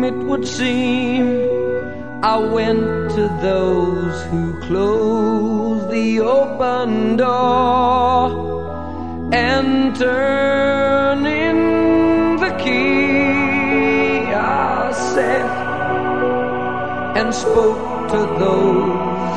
it would seem, I went to those who closed the open door, and turning the key, I sat and spoke to those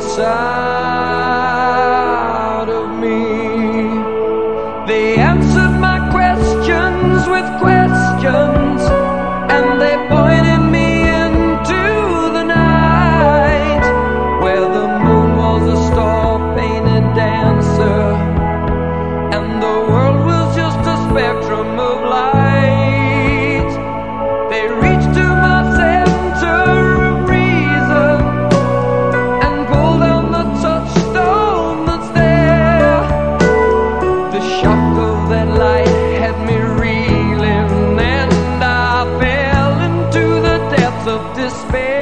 inside of me. They answered my questions with questions, and they pointed me into the night, where the moon was a star-painted dancer, and the world was just a spectrum of light. They reached to my center of reason and pulled on the touchstone that's there. The shock of that light had me reeling, and I fell into the depths of despair.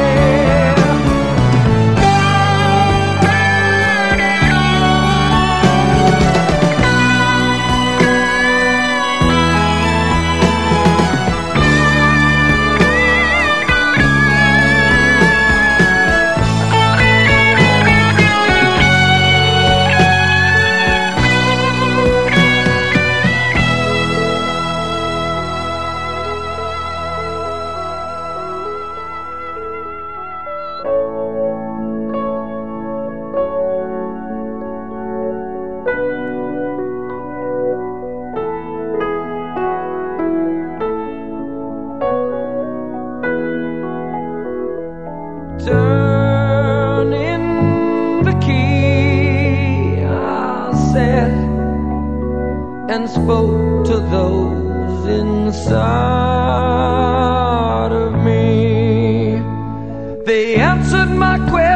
Turning the key, I said and spoke to those inside of me. They answered my question